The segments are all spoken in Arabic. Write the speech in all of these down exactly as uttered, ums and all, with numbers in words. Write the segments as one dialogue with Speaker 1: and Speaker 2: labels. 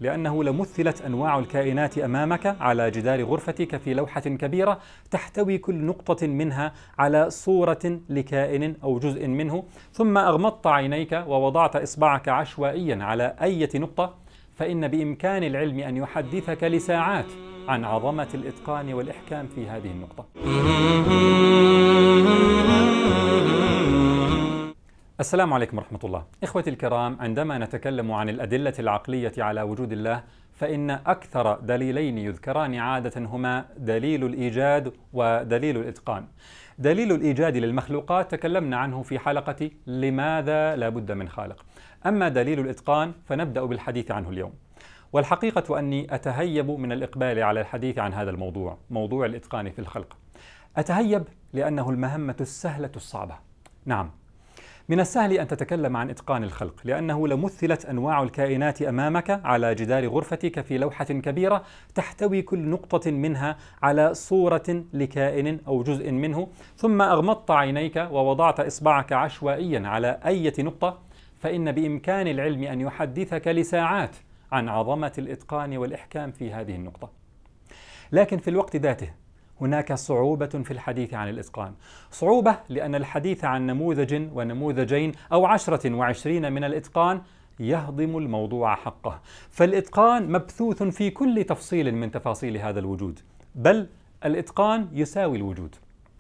Speaker 1: لأنه لمثلت أنواع الكائنات أمامك على جدار غرفتك في لوحة كبيرة تحتوي كل نقطة منها على صورة لكائن أو جزء منه، ثم أغمضت عينيك ووضعت إصبعك عشوائيا على أي نقطة، فإن بإمكان العلم أن يحدثك لساعات عن عظمة الإتقان والإحكام في هذه النقطة. السلام عليكم ورحمة الله. إخوتي الكرام، عندما نتكلم عن الأدلة العقلية على وجود الله، فإن أكثر دليلين يذكران عادة هما دليل الإيجاد ودليل الإتقان. دليل الإيجاد للمخلوقات تكلمنا عنه في حلقة لماذا لا بد من خالق. أما دليل الإتقان فنبدأ بالحديث عنه اليوم. والحقيقة أني أتهيب من الإقبال على الحديث عن هذا الموضوع، موضوع الإتقان في الخلق. أتهيب لأنه المهمة السهلة الصعبة. نعم، من السهل أن تتكلم عن إتقان الخلق، لأنه لمثلت أنواع الكائنات أمامك على جدار غرفتك في لوحة كبيرة تحتوي كل نقطة منها على صورة لكائن أو جزء منه، ثم أغمضت عينيك ووضعت إصبعك عشوائيا على أي نقطة، فإن بإمكان العلم أن يحدثك لساعات عن عظمة الإتقان والإحكام في هذه النقطة. لكن في الوقت ذاته هناك صعوبة في الحديث عن الإتقان. صعوبة لأن الحديث عن نموذج ونموذجين أو عشرة وعشرين من الإتقان يهضم الموضوع حقه، فالإتقان مبثوث في كل تفصيل من تفاصيل هذا الوجود، بل الإتقان يساوي الوجود.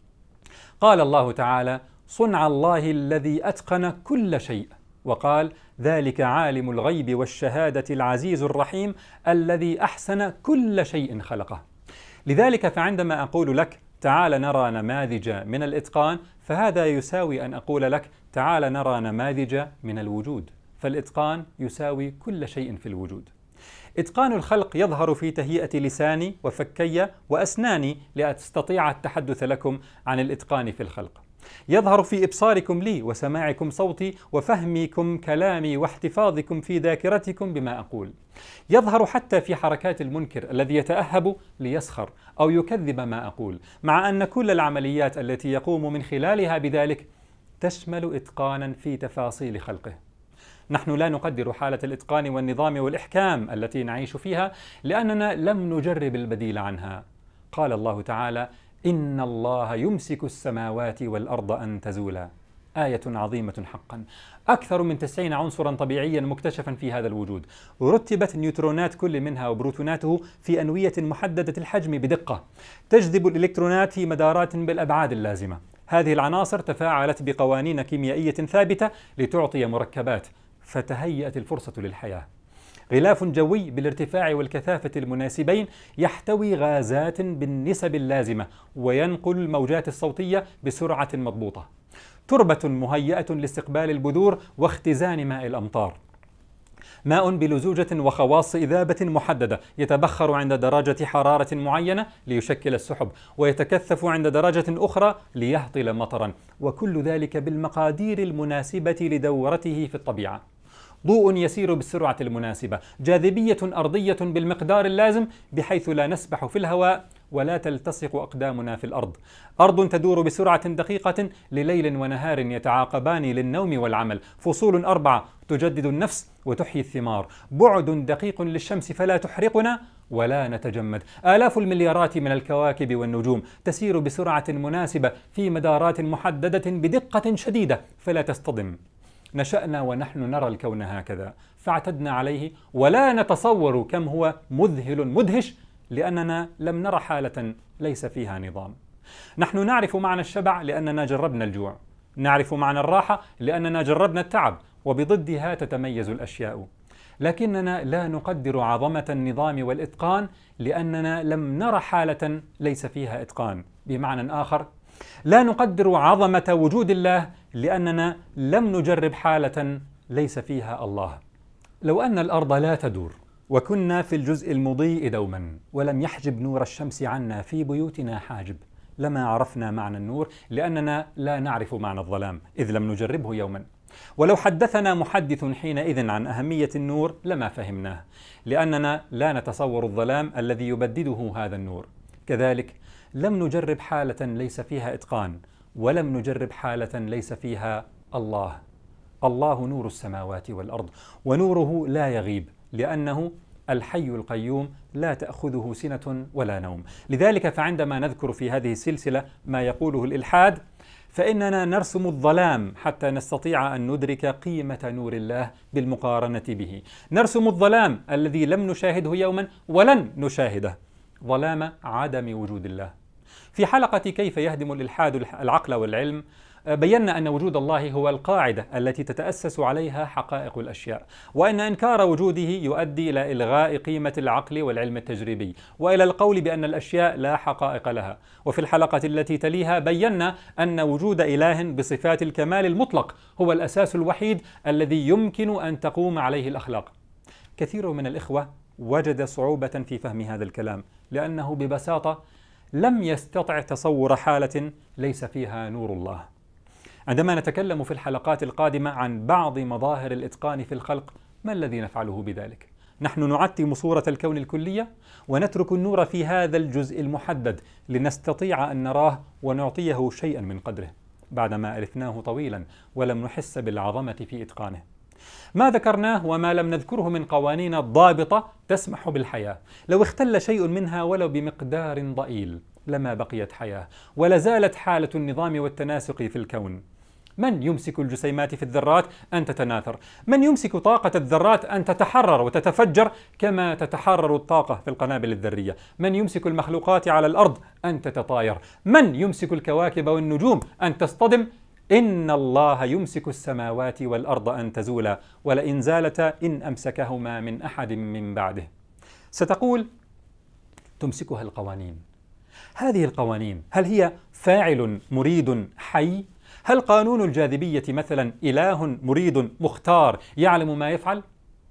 Speaker 1: قال الله تعالى: صنع الله الذي أتقن كل شيء، وقال: ذلك عالم الغيب والشهادة العزيز الرحيم الذي أحسن كل شيء خلقه. لذلك فعندما أقول لك تعال نرى نماذج من الإتقان، فهذا يساوي أن أقول لك تعال نرى نماذج من الوجود، فالإتقان يساوي كل شيء في الوجود. إتقان الخلق يظهر في تهيئة لساني وفكي وأسناني لأستطيع التحدث لكم عن الإتقان في الخلق. يظهر في إبصاركم لي وسماعكم صوتي وفهمكم كلامي واحتفاظكم في ذاكرتكم بما أقول. يظهر حتى في حركات المنكر الذي يتأهب ليسخر أو يكذب ما أقول، مع أن كل العمليات التي يقوم من خلالها بذلك تشمل إتقانا في تفاصيل خلقه. نحن لا نقدر حالة الإتقان والنظام والإحكام التي نعيش فيها لأننا لم نجرب البديل عنها. قال الله تعالى: إن الله يمسك السماوات والأرض أن تزولا. آية عظيمة حقا. أكثر من تسعين عنصرا طبيعيا مكتشفا في هذا الوجود، رتبت نيوترونات كل منها وبروتوناته في أنوية محددة الحجم بدقة، تجذب الإلكترونات في مدارات بالأبعاد اللازمة. هذه العناصر تفاعلت بقوانين كيميائية ثابتة لتعطي مركبات، فتهيأت الفرصة للحياة. غلاف جوي بالارتفاع والكثافة المناسبين يحتوي غازات بالنسب اللازمة وينقل الموجات الصوتية بسرعة مضبوطة. تربة مهيئة لاستقبال البذور واختزان ماء الأمطار. ماء بلزوجة وخواص إذابة محددة يتبخر عند درجة حرارة معينة ليشكل السحب، ويتكثف عند درجة أخرى ليهطل مطرا، وكل ذلك بالمقادير المناسبة لدورته في الطبيعة. ضوء يسير بالسرعة المناسبة، جاذبية أرضية بالمقدار اللازم بحيث لا نسبح في الهواء ولا تلتصق أقدامنا في الأرض. أرض تدور بسرعة دقيقة لليل ونهار يتعاقبان للنوم والعمل. فصول أربعة تجدد النفس وتحيي الثمار. بعد دقيق للشمس فلا تحرقنا ولا نتجمد. آلاف المليارات من الكواكب والنجوم تسير بسرعة مناسبة في مدارات محددة بدقة شديدة فلا تصطدم. نشأنا ونحن نرى الكون هكذا، فاعتدنا عليه ولا نتصور كم هو مذهل مدهش، لأننا لم نرى حالة ليس فيها نظام. نحن نعرف معنى الشبع لأننا جربنا الجوع، نعرف معنى الراحة لأننا جربنا التعب، وبضدها تتميز الأشياء. لكننا لا نقدر عظمة النظام والإتقان لأننا لم نرى حالة ليس فيها إتقان. بمعنى آخر، لا نقدر عظمة وجود الله لأننا لم نجرب حالة ليس فيها الله. لو أن الأرض لا تدور وكنا في الجزء المضيء دوما ولم يحجب نور الشمس عنا في بيوتنا حاجب، لما عرفنا معنى النور لأننا لا نعرف معنى الظلام إذ لم نجربه يوما. ولو حدثنا محدث حينئذ عن أهمية النور لما فهمناه، لأننا لا نتصور الظلام الذي يبدده هذا النور. كذلك لم نجرب حالة ليس فيها إتقان، ولم نجرب حالة ليس فيها الله. الله نور السماوات والأرض، ونوره لا يغيب، لأنه الحي القيوم لا تأخذه سنة ولا نوم. لذلك فعندما نذكر في هذه السلسلة ما يقوله الإلحاد فإننا نرسم الظلام حتى نستطيع أن ندرك قيمة نور الله بالمقارنة به. نرسم الظلام الذي لم نشاهده يوما ولن نشاهده، ظلام عدم وجود الله. في حلقة كيف يهدم الإلحاد العقل والعلم بينا أن وجود الله هو القاعدة التي تتأسس عليها حقائق الأشياء، وأن إنكار وجوده يؤدي إلى إلغاء قيمة العقل والعلم التجريبي، وإلى القول بأن الأشياء لا حقائق لها. وفي الحلقة التي تليها بينا أن وجود إله بصفات الكمال المطلق هو الأساس الوحيد الذي يمكن أن تقوم عليه الأخلاق. كثير من الإخوة وجد صعوبة في فهم هذا الكلام، لأنه ببساطة لم يستطع تصور حالة ليس فيها نور الله. عندما نتكلم في الحلقات القادمة عن بعض مظاهر الإتقان في الخلق، ما الذي نفعله بذلك؟ نحن نعتم صورة الكون الكلية ونترك النور في هذا الجزء المحدد لنستطيع أن نراه ونعطيه شيئا من قدره بعدما ألفناه طويلا ولم نحس بالعظمة في إتقانه. ما ذكرناه وما لم نذكره من قوانين ضابطة تسمح بالحياة، لو اختل شيء منها ولو بمقدار ضئيل لما بقيت حياة، ولا زالت حالة النظام والتناسق في الكون. من يمسك الجسيمات في الذرات أن تتناثر؟ من يمسك طاقة الذرات أن تتحرر وتتفجر كما تتحرر الطاقة في القنابل الذرية؟ من يمسك المخلوقات على الأرض أن تتطاير؟ من يمسك الكواكب والنجوم أن تصطدم؟ إن الله يمسك السماوات والأرض أن تزولا ولئن زالتا إن أمسكهما من أحد من بعده. ستقول تمسكها القوانين. هذه القوانين هل هي فاعل مريد حي؟ هل قانون الجاذبية مثلا إله مريد مختار يعلم ما يفعل؟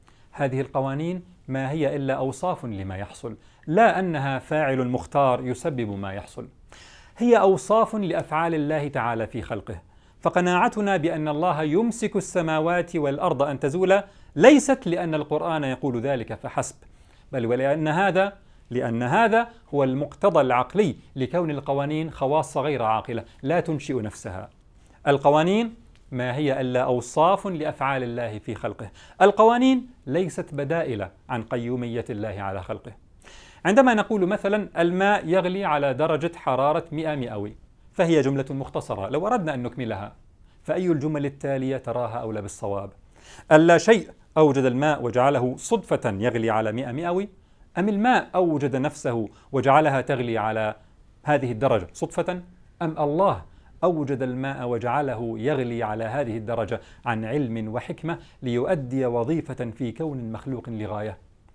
Speaker 1: هذه القوانين ما هي إلا أوصاف لما يحصل، لا أنها فاعل مختار يسبب ما يحصل. هي أوصاف لأفعال الله تعالى في خلقه. فقناعتنا بأن الله يمسك السماوات والأرض أن تزولا ليست لأن القرآن يقول ذلك فحسب، بل ولأن هذا لأن هذا هو المقتضى العقلي لكون القوانين خواص غير عاقلة لا تنشئ نفسها. القوانين ما هي إلا أوصاف لأفعال الله في خلقه. القوانين ليست بدائل عن قيومية الله على خلقه. عندما نقول مثلا الماء يغلي على درجة حرارة مئة مئوي، فهي جملة مختصرة لو أردنا أن نكملها فأي الجمل التالية تراها أولى بالصواب؟ ألا شيء أوجد الماء وجعله صدفة يغلي على مئة مئوي، أم الماء أوجد نفسه وجعلها تغلي على هذه الدرجة صدفة، أم الله أوجد الماء وجعله يغلي على هذه الدرجة عن علم وحكمة ليؤدي وظيفة في كون مخلوق لغاية؟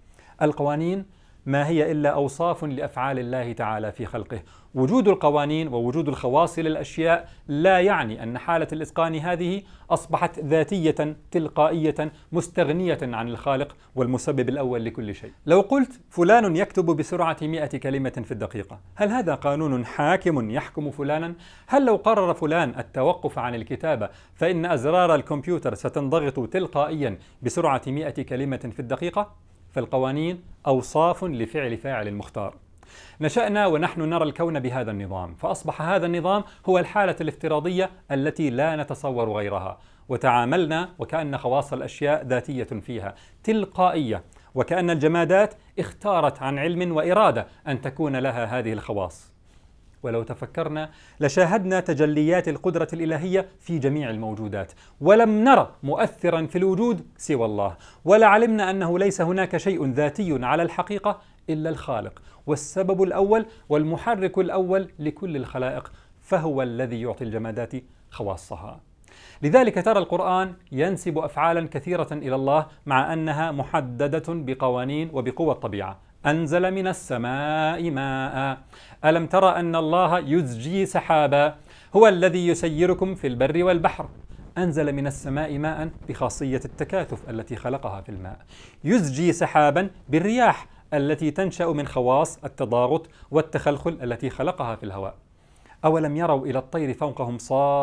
Speaker 1: القوانين ما هي إلا أوصاف لأفعال الله تعالى في خلقه. وجود القوانين ووجود الخواص للأشياء لا يعني أن حالة الإتقان هذه أصبحت ذاتية تلقائية مستغنية عن الخالق والمسبب الأول لكل شيء. لو قلت فلان يكتب بسرعة مئة كلمة في الدقيقة، هل هذا قانون حاكم يحكم فلانا؟ هل لو قرر فلان التوقف عن الكتابة فإن أزرار الكمبيوتر ستنضغط تلقائيا بسرعة مئة كلمة في الدقيقة؟ فالقوانين أوصاف لفعل فاعل مختار. نشأنا ونحن نرى الكون بهذا النظام، فأصبح هذا النظام هو الحالة الافتراضية التي لا نتصور غيرها، وتعاملنا وكأن خواص الأشياء ذاتية فيها تلقائية، وكأن الجمادات اختارت عن علم وإرادة أن تكون لها هذه الخواص. ولو تفكرنا لشاهدنا تجليات القدرة الإلهية في جميع الموجودات، ولم نرى مؤثرا في الوجود سوى الله، ولعلمنا أنه ليس هناك شيء ذاتي على الحقيقة إلا الخالق، والسبب الأول والمحرك الأول لكل الخلائق، فهو الذي يعطي الجمادات خواصها. لذلك ترى القرآن ينسب أفعالا كثيرة إلى الله مع أنها محددة بقوانين وبقوى الطبيعة. أنزل من السماء ماء، ألم ترى أن الله يزجي سحابا، هو الذي يسيركم في البر والبحر. أنزل من السماء ماء بخاصية التكاثف التي خلقها في الماء، يزجي سحابا بالرياح التي تنشأ من خواص التضاغط والتخلخل التي خلقها في الهواء. أولم يروا إلى الطير فوقهم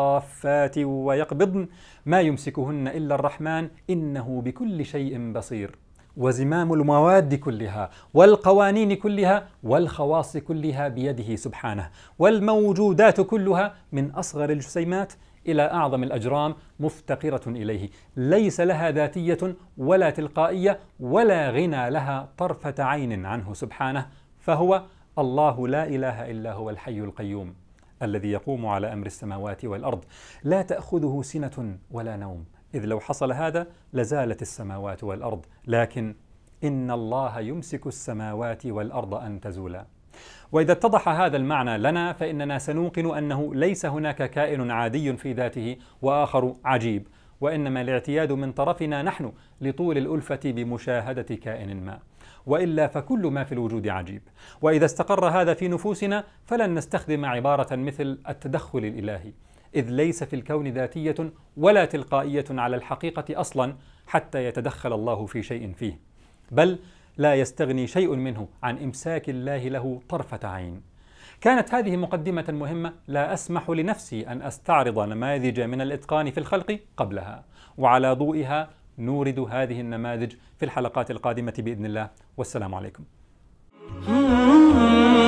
Speaker 1: صافات ويقبضن ما يمسكهن إلا الرحمن إنه بكل شيء بصير. وزمام المواد كلها والقوانين كلها والخواص كلها بيده سبحانه، والموجودات كلها من أصغر الجسيمات إلى أعظم الأجرام مفتقرة إليه، ليس لها ذاتية ولا تلقائية ولا غنى لها طرفة عين عنه سبحانه، فهو الله لا إله إلا هو الحي القيوم الذي يقوم على أمر السماوات والأرض، لا تأخذه سنة ولا نوم، إذ لو حصل هذا لزالت السماوات والأرض، لكن إن الله يمسك السماوات والأرض أن تزولا. وإذا اتضح هذا المعنى لنا فإننا سنوقن أنه ليس هناك كائن عادي في ذاته وآخر عجيب، وإنما الاعتياد من طرفنا نحن لطول الألفة بمشاهدة كائن ما، وإلا فكل ما في الوجود عجيب. وإذا استقر هذا في نفوسنا فلن نستخدم عبارة مثل التدخل الإلهي، إذ ليس في الكون ذاتية ولا تلقائية على الحقيقة أصلا حتى يتدخل الله في شيء فيه، بل لا يستغني شيء منه عن إمساك الله له طرفة عين. كانت هذه مقدمة مهمة لا أسمح لنفسي أن أستعرض نماذج من الإتقان في الخلق قبلها، وعلى ضوئها نورد هذه النماذج في الحلقات القادمة بإذن الله، والسلام عليكم.